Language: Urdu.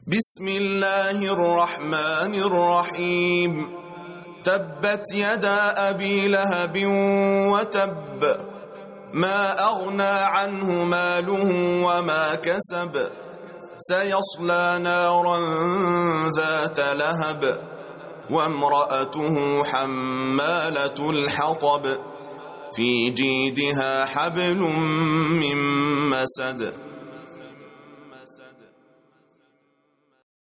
بسم الله الرحمن الرحيم تبت يدا أبي لهب وتب ما أغنى عنه ماله وما كسب سيصلى نارا ذات لهب وامرأته حمالة الحطب في جيدها حبل من مسد